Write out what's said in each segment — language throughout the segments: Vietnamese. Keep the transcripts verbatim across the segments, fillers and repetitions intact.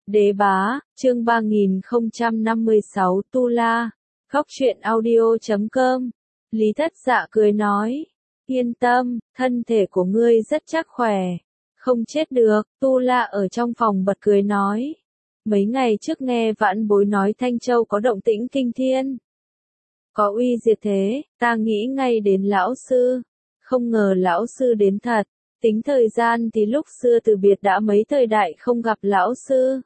Đế bá, chương ba nghìn không trăm năm mươi sáu Tu La, Khóc Chuyện Audio chấm com. Lý Thất Dạ cười nói, yên tâm, thân thể của ngươi rất chắc khỏe, không chết được. Tu La ở trong phòng bật cười nói, mấy ngày trước nghe vãn bối nói Thanh Châu có động tĩnh kinh thiên, có uy diệt thế, ta nghĩ ngay đến lão sư, không ngờ lão sư đến thật. Tính thời gian thì lúc xưa từ biệt đã mấy thời đại không gặp lão sư.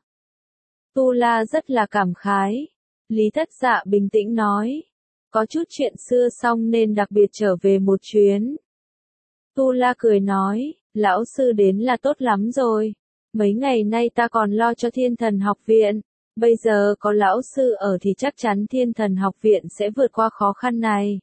Tu La rất là cảm khái. Lý Thất Dạ bình tĩnh nói, có chút chuyện xưa xong nên đặc biệt trở về một chuyến. Tu La cười nói, lão sư đến là tốt lắm rồi. Mấy ngày nay ta còn lo cho Thiên Thần Học Viện. Bây giờ có lão sư ở thì chắc chắn Thiên Thần Học Viện sẽ vượt qua khó khăn này.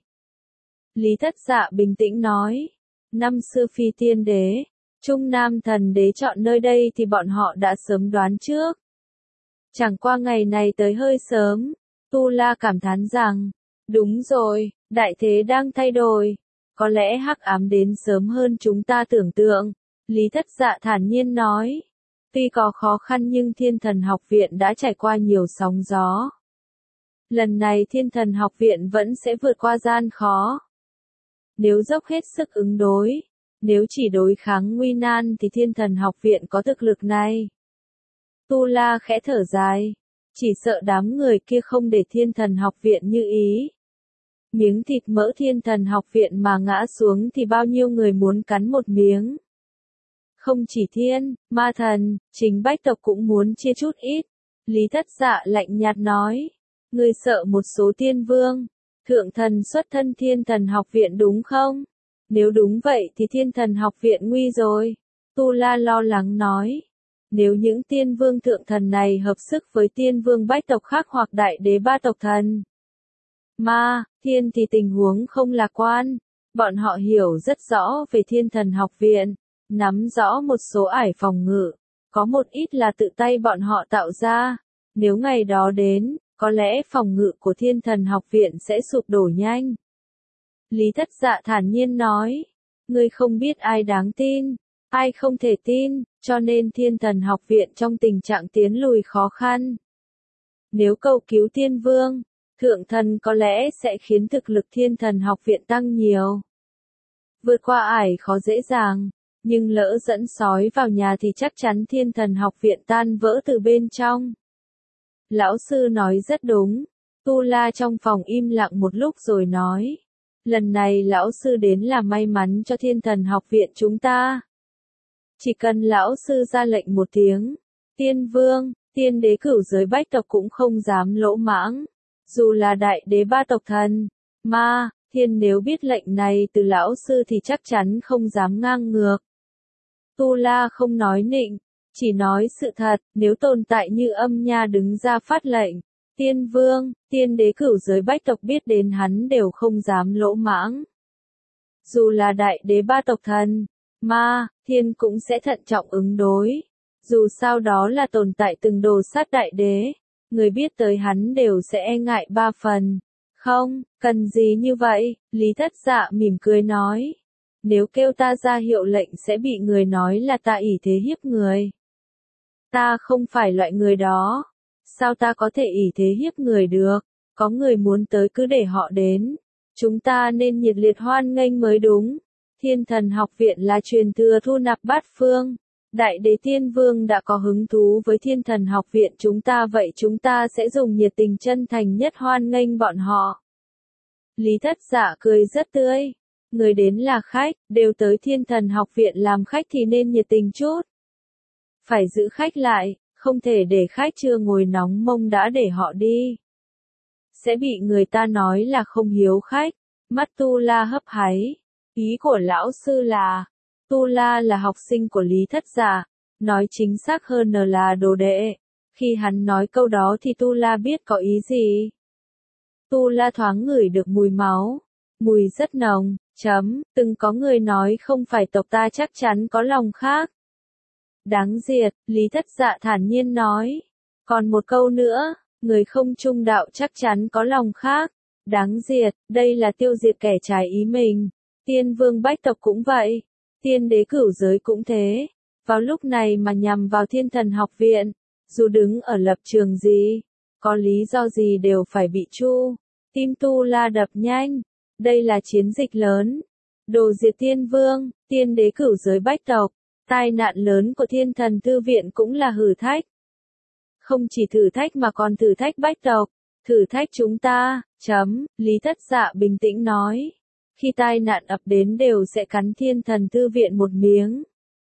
Lý Thất Dạ bình tĩnh nói, năm xưa Phi Tiên Đế, Trung Nam Thần Đế chọn nơi đây thì bọn họ đã sớm đoán trước. Chẳng qua ngày này tới hơi sớm, Tu La cảm thán rằng, đúng rồi, đại thế đang thay đổi, có lẽ hắc ám đến sớm hơn chúng ta tưởng tượng. Lý Thất Dạ thản nhiên nói, tuy có khó khăn nhưng Thiên Thần Học Viện đã trải qua nhiều sóng gió. Lần này Thiên Thần Học Viện vẫn sẽ vượt qua gian khó. Nếu dốc hết sức ứng đối, nếu chỉ đối kháng nguy nan thì Thiên Thần Học Viện có thực lực này. Tu La khẽ thở dài, chỉ sợ đám người kia không để Thiên Thần Học Viện như ý. Miếng thịt mỡ Thiên Thần Học Viện mà ngã xuống thì bao nhiêu người muốn cắn một miếng. Không chỉ thiên, ma thần, chính bách tộc cũng muốn chia chút ít. Lý Thất Dạ lạnh nhạt nói, ngươi sợ một số tiên vương, thượng thần xuất thân Thiên Thần Học Viện đúng không? Nếu đúng vậy thì Thiên Thần Học Viện nguy rồi. Tu La lo lắng nói, nếu những tiên vương thượng thần này hợp sức với tiên vương bách tộc khác hoặc đại đế ba tộc thần, ma, thiên thì tình huống không lạc quan. Bọn họ hiểu rất rõ về Thiên Thần Học Viện, nắm rõ một số ải phòng ngự, có một ít là tự tay bọn họ tạo ra. Nếu ngày đó đến, có lẽ phòng ngự của Thiên Thần Học Viện sẽ sụp đổ nhanh. Lý Thất Dạ thản nhiên nói, ngươi không biết ai đáng tin, ai không thể tin, cho nên Thiên Thần Học Viện trong tình trạng tiến lùi khó khăn. Nếu cầu cứu tiên vương, thượng thần có lẽ sẽ khiến thực lực Thiên Thần Học Viện tăng nhiều. Vượt qua ải khó dễ dàng, nhưng lỡ dẫn sói vào nhà thì chắc chắn Thiên Thần Học Viện tan vỡ từ bên trong. Lão sư nói rất đúng. Tu La trong phòng im lặng một lúc rồi nói, lần này lão sư đến là may mắn cho Thiên Thần Học Viện chúng ta. Chỉ cần lão sư ra lệnh một tiếng, tiên vương, tiên đế cửu giới bách tộc cũng không dám lỗ mãng. Dù là đại đế ba tộc thần, ma, thiên nếu biết lệnh này từ lão sư thì chắc chắn không dám ngang ngược. Tu La không nói nịnh, chỉ nói sự thật. Nếu tồn tại như Âm Nha đứng ra phát lệnh, tiên vương, tiên đế cửu giới bách tộc biết đến hắn đều không dám lỗ mãng. Dù là đại đế ba tộc thần, ma, thiên cũng sẽ thận trọng ứng đối. Dù sao đó là tồn tại từng đồ sát đại đế, người biết tới hắn đều sẽ e ngại ba phần. Không, cần gì như vậy, Lý Thất Dạ mỉm cười nói. Nếu kêu ta ra hiệu lệnh sẽ bị người nói là ta ỷ thế hiếp người. Ta không phải loại người đó. Sao ta có thể ỷ thế hiếp người được? Có người muốn tới cứ để họ đến. Chúng ta nên nhiệt liệt hoan nghênh mới đúng. Thiên Thần Học Viện là truyền thừa thu nạp bát phương. Đại đế tiên vương đã có hứng thú với Thiên Thần Học Viện chúng ta, vậy chúng ta sẽ dùng nhiệt tình chân thành nhất hoan nghênh bọn họ. Lý Thất Dạ cười rất tươi. Người đến là khách, đều tới Thiên Thần Học Viện làm khách thì nên nhiệt tình chút. Phải giữ khách lại, không thể để khách chưa ngồi nóng mông đã để họ đi. Sẽ bị người ta nói là không hiếu khách. Mắt Tu La hấp háy. Ý của lão sư là, Tu La là học sinh của Lý Thất Dạ, nói chính xác hơn là đồ đệ. Khi hắn nói câu đó thì Tu La biết có ý gì. Tu La thoáng ngửi được mùi máu. Mùi rất nồng, chấm, từng có người nói không phải tộc ta chắc chắn có lòng khác. Đáng diệt, Lý Thất Dạ thản nhiên nói. Còn một câu nữa, người không trung đạo chắc chắn có lòng khác. Đáng diệt, đây là tiêu diệt kẻ trái ý mình. Tiên vương bách tộc cũng vậy. Tiên đế cửu giới cũng thế. Vào lúc này mà nhằm vào Thiên Thần Học Viện. dù đứng ở lập trường gì, có lý do gì đều phải bị tru. Tim Tu La đập nhanh, đây là chiến dịch lớn. Đồ diệt tiên vương, tiên đế cửu giới bách tộc, tai nạn lớn của thiên thần thư viện cũng là thử thách. Không chỉ thử thách mà còn thử thách bách tộc, thử thách chúng ta, chấm, Lý Thất Dạ bình tĩnh nói. Khi tai nạn ập đến đều sẽ cắn thiên thần thư viện một miếng.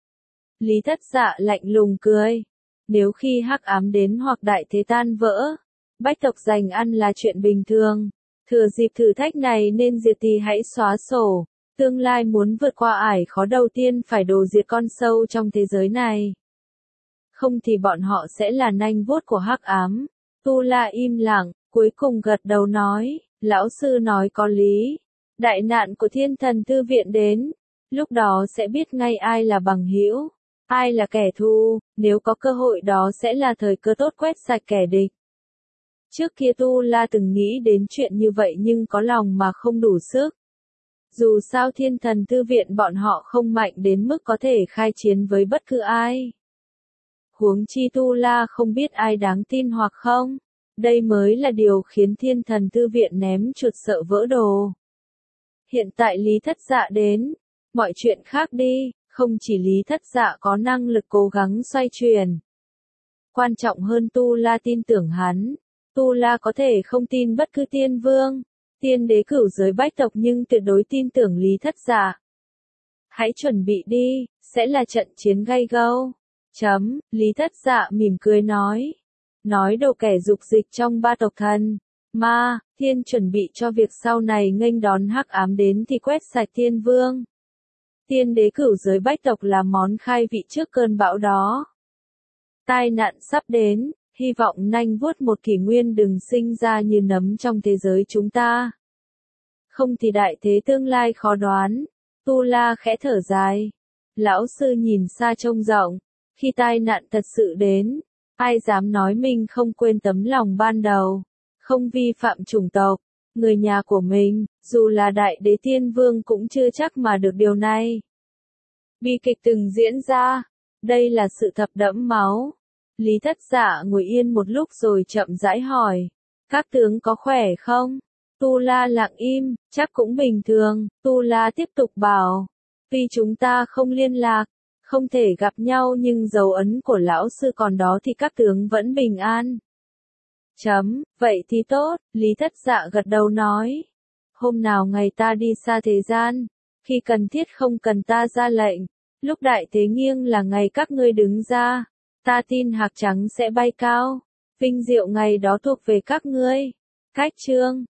Lý Thất Dạ lạnh lùng cười. Nếu khi hắc ám đến hoặc đại thế tan vỡ, bách tộc giành ăn là chuyện bình thường. Thừa dịp thử thách này nên diệt thì hãy xóa sổ. Tương lai muốn vượt qua ải khó đầu tiên phải đồ diệt con sâu trong thế giới này. Không thì bọn họ sẽ là nanh vuốt của hắc ám. Tu La im lặng, cuối cùng gật đầu nói, lão sư nói có lý. Đại nạn của thiên thần thư viện đến, lúc đó sẽ biết ngay ai là bằng hữu, ai là kẻ thù, nếu có cơ hội đó sẽ là thời cơ tốt quét sạch kẻ địch. Trước kia Tu La từng nghĩ đến chuyện như vậy nhưng có lòng mà không đủ sức. Dù sao thiên thần thư viện bọn họ không mạnh đến mức có thể khai chiến với bất cứ ai. Huống chi Tu La không biết ai đáng tin hoặc không. Đây mới là điều khiến thiên thần thư viện ném chuột sợ vỡ đồ. Hiện tại Lý Thất Dạ đến, mọi chuyện khác đi, không chỉ Lý Thất Dạ có năng lực cố gắng xoay chuyển. Quan trọng hơn Tu La tin tưởng hắn, Tu La có thể không tin bất cứ tiên vương, tiên đế cửu giới bách tộc nhưng tuyệt đối tin tưởng Lý Thất Dạ. Hãy chuẩn bị đi, sẽ là trận chiến gay go. Chấm, Lý Thất Dạ mỉm cười nói. Nói đầu kẻ dục dịch trong ba tộc thần, ma, thiên chuẩn bị cho việc sau này nghênh đón hắc ám đến thì quét sạch thiên vương. Tiên đế cửu giới bách tộc là món khai vị trước cơn bão đó. Tai nạn sắp đến, hy vọng nanh vuốt một kỷ nguyên đừng sinh ra như nấm trong thế giới chúng ta. Không thì đại thế tương lai khó đoán. Tu La khẽ thở dài. Lão sư nhìn xa trông rộng, khi tai nạn thật sự đến, ai dám nói mình không quên tấm lòng ban đầu, không vi phạm chủng tộc, người nhà của mình, dù là đại đế tiên vương cũng chưa chắc mà được điều này. Bi kịch từng diễn ra, đây là sự thập đẫm máu. Lý Thất Dạ ngồi yên một lúc rồi chậm rãi hỏi, các tướng có khỏe không? Tu La lặng im, chắc cũng bình thường. Tu La tiếp tục bảo, tuy chúng ta không liên lạc, không thể gặp nhau nhưng dấu ấn của lão sư còn đó thì các tướng vẫn bình an. Chấm, vậy thì tốt, Lý Thất Dạ gật đầu nói. Hôm nào ngày ta đi xa thế gian, khi cần thiết không cần ta ra lệnh, lúc đại thế nghiêng là ngày các ngươi đứng ra, ta tin hạc trắng sẽ bay cao, vinh diệu ngày đó thuộc về các ngươi. Cách chương